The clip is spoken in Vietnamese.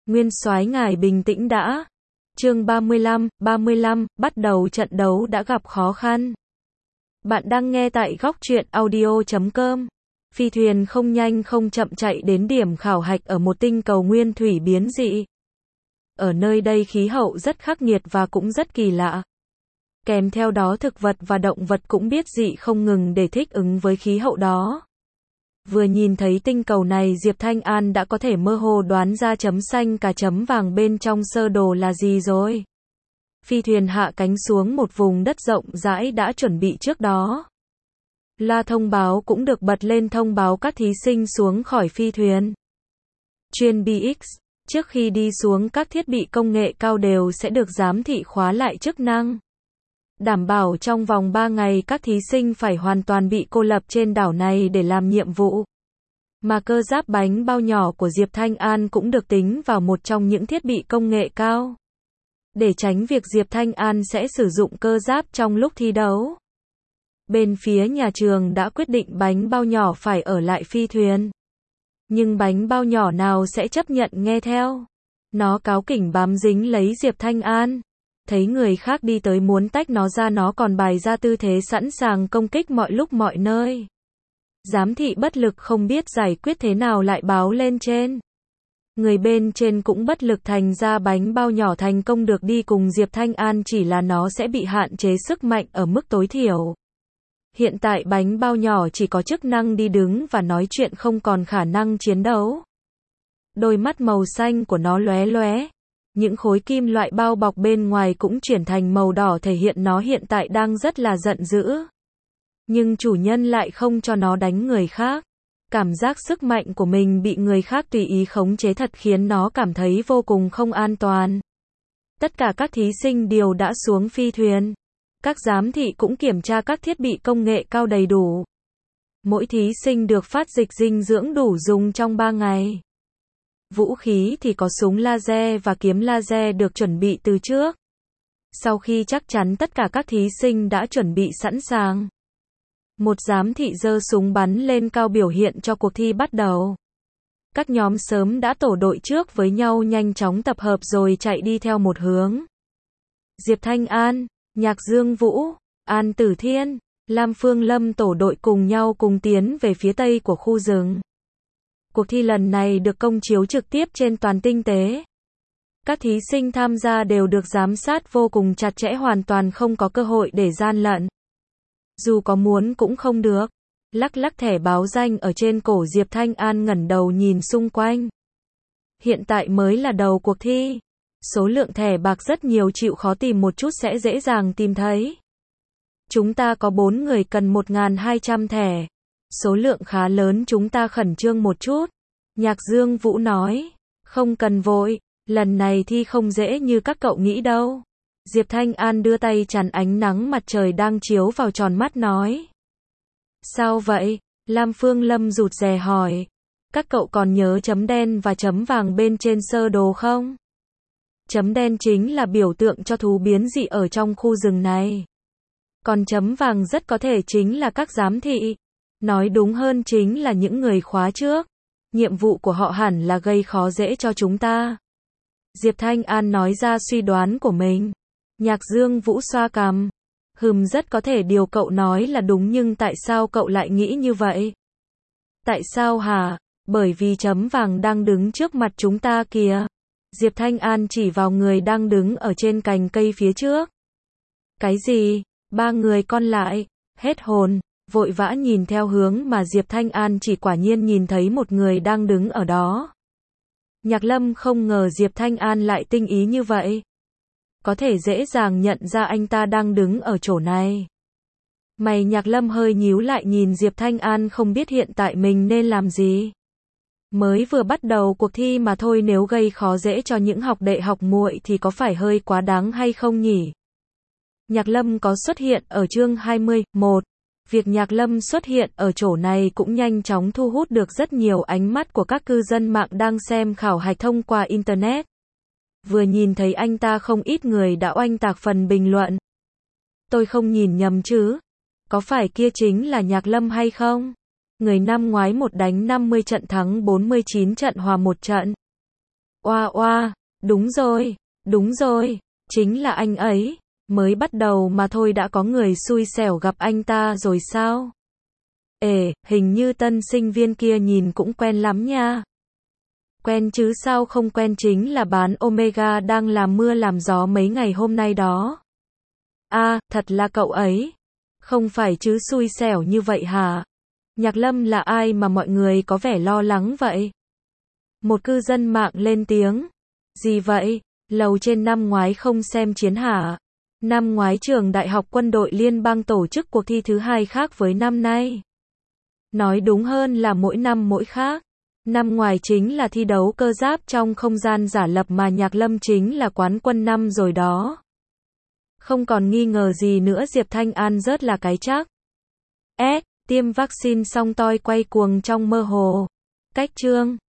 Nguyên soái ngài bình tĩnh đã. Chương 35, bắt đầu trận đấu đã gặp khó khăn. Bạn đang nghe tại góc truyện audio.com. Phi thuyền không nhanh không chậm chạy đến điểm khảo hạch ở một tinh cầu nguyên thủy biến dị. Ở nơi đây khí hậu rất khắc nghiệt và cũng rất kỳ lạ. Kèm theo đó thực vật và động vật cũng biết dị không ngừng để thích ứng với khí hậu đó. Vừa nhìn thấy tinh cầu này, Diệp Thanh An đã có thể mơ hồ đoán ra chấm xanh cả chấm vàng bên trong sơ đồ là gì rồi. Phi thuyền hạ cánh xuống một vùng đất rộng rãi đã chuẩn bị trước đó. Loa thông báo cũng được bật lên thông báo các thí sinh xuống khỏi phi thuyền. Chuyên BX, trước khi đi xuống các thiết bị công nghệ cao đều sẽ được giám thị khóa lại chức năng. Đảm bảo trong vòng 3 ngày các thí sinh phải hoàn toàn bị cô lập trên đảo này để làm nhiệm vụ. Mà cơ giáp bánh bao nhỏ của Diệp Thanh An cũng được tính vào một trong những thiết bị công nghệ cao. Để tránh việc Diệp Thanh An sẽ sử dụng cơ giáp trong lúc thi đấu. Bên phía nhà trường đã quyết định bánh bao nhỏ phải ở lại phi thuyền. Nhưng bánh bao nhỏ nào sẽ chấp nhận nghe theo. Nó cáu kỉnh bám dính lấy Diệp Thanh An. Thấy người khác đi tới muốn tách nó ra, nó còn bày ra tư thế sẵn sàng công kích mọi lúc mọi nơi. Giám thị bất lực không biết giải quyết thế nào lại báo lên trên. Người bên trên cũng bất lực, thành ra bánh bao nhỏ thành công được đi cùng Diệp Thanh An, chỉ là nó sẽ bị hạn chế sức mạnh ở mức tối thiểu. Hiện tại bánh bao nhỏ chỉ có chức năng đi đứng và nói chuyện, không còn khả năng chiến đấu. Đôi mắt màu xanh của nó lóe lóe. Những khối kim loại bao bọc bên ngoài cũng chuyển thành màu đỏ, thể hiện nó hiện tại đang rất là giận dữ. Nhưng chủ nhân lại không cho nó đánh người khác. Cảm giác sức mạnh của mình bị người khác tùy ý khống chế thật khiến nó cảm thấy vô cùng không an toàn. Tất cả các thí sinh đều đã xuống phi thuyền. Các giám thị cũng kiểm tra các thiết bị công nghệ cao đầy đủ. Mỗi thí sinh được phát dịch dinh dưỡng đủ dùng trong 3 ngày. Vũ khí thì có súng laser và kiếm laser được chuẩn bị từ trước. Sau khi chắc chắn tất cả các thí sinh đã chuẩn bị sẵn sàng, một giám thị giơ súng bắn lên cao biểu hiện cho cuộc thi bắt đầu. Các nhóm sớm đã tổ đội trước với nhau nhanh chóng tập hợp rồi chạy đi theo một hướng. Diệp Thanh An, Nhạc Dương Vũ, An Tử Thiên, Lam Phương Lâm tổ đội cùng nhau cùng tiến về phía tây của khu rừng. Cuộc thi lần này được công chiếu trực tiếp trên toàn tinh tế. Các thí sinh tham gia đều được giám sát vô cùng chặt chẽ, hoàn toàn không có cơ hội để gian lận. Dù có muốn cũng không được. Lắc lắc thẻ báo danh ở trên cổ, Diệp Thanh An ngẩng đầu nhìn xung quanh. Hiện tại mới là đầu cuộc thi. Số lượng thẻ bạc rất nhiều, chịu khó tìm một chút sẽ dễ dàng tìm thấy. Chúng ta có 4 người cần 1.200 thẻ. Số lượng khá lớn, chúng ta khẩn trương một chút. Nhạc Dương Vũ nói. Không cần vội, lần này thi không dễ như các cậu nghĩ đâu. Diệp Thanh An đưa tay chắn ánh nắng mặt trời đang chiếu vào tròn mắt nói. Sao vậy? Lam Phương Lâm rụt rè hỏi. Các cậu còn nhớ chấm đen và chấm vàng bên trên sơ đồ không? Chấm đen chính là biểu tượng cho thú biến dị ở trong khu rừng này. Còn chấm vàng rất có thể chính là các giám thị. Nói đúng hơn chính là những người khóa trước. Nhiệm vụ của họ hẳn là gây khó dễ cho chúng ta. Diệp Thanh An nói ra suy đoán của mình. Nhạc Dương Vũ xoa cằm. Rất có thể điều cậu nói là đúng, nhưng tại sao cậu lại nghĩ như vậy? Tại sao hả? Bởi vì chấm vàng đang đứng trước mặt chúng ta kìa. Diệp Thanh An chỉ vào người đang đứng ở trên cành cây phía trước. Cái gì? 3 người còn lại hết hồn, vội vã nhìn theo hướng mà Diệp Thanh An chỉ, quả nhiên nhìn thấy một người đang đứng ở đó. Nhạc Lâm không ngờ Diệp Thanh An lại tinh ý như vậy. Có thể dễ dàng nhận ra anh ta đang đứng ở chỗ này. Mày Nhạc Lâm hơi nhíu lại nhìn Diệp Thanh An, không biết hiện tại mình nên làm gì. Mới vừa bắt đầu cuộc thi mà thôi, nếu gây khó dễ cho những học đệ học muội thì có phải hơi quá đáng hay không nhỉ? Nhạc Lâm có xuất hiện ở chương 21. Việc Nhạc Lâm xuất hiện ở chỗ này cũng nhanh chóng thu hút được rất nhiều ánh mắt của các cư dân mạng đang xem khảo hạch thông qua Internet. Vừa nhìn thấy anh ta, không ít người đã oanh tạc phần bình luận. Tôi không nhìn nhầm chứ? Có phải kia chính là Nhạc Lâm hay không? Người năm ngoái 1 đánh 50 trận thắng 49 trận hòa 1 trận. Oa oa, đúng rồi, chính là anh ấy, mới bắt đầu mà thôi đã có người xui xẻo gặp anh ta rồi sao? Hình như tân sinh viên kia nhìn cũng quen lắm nha. Quen chứ sao không quen, chính là bán Omega đang làm mưa làm gió mấy ngày hôm nay đó. Thật là cậu ấy. Không phải chứ xui xẻo như vậy hả? Nhạc Lâm là ai mà mọi người có vẻ lo lắng vậy? Một cư dân mạng lên tiếng. Gì vậy? Lầu trên năm ngoái không xem chiến hả? Năm ngoái trường Đại học Quân đội Liên bang tổ chức cuộc thi thứ hai khác với năm nay. Nói đúng hơn là mỗi năm mỗi khác. Năm ngoài chính là thi đấu cơ giáp trong không gian giả lập mà Nhạc Lâm chính là quán quân năm rồi đó. Không còn nghi ngờ gì nữa, Diệp Thanh An rớt là cái chắc. Tiêm vaccine xong tôi quay cuồng trong mơ hồ. Cách chương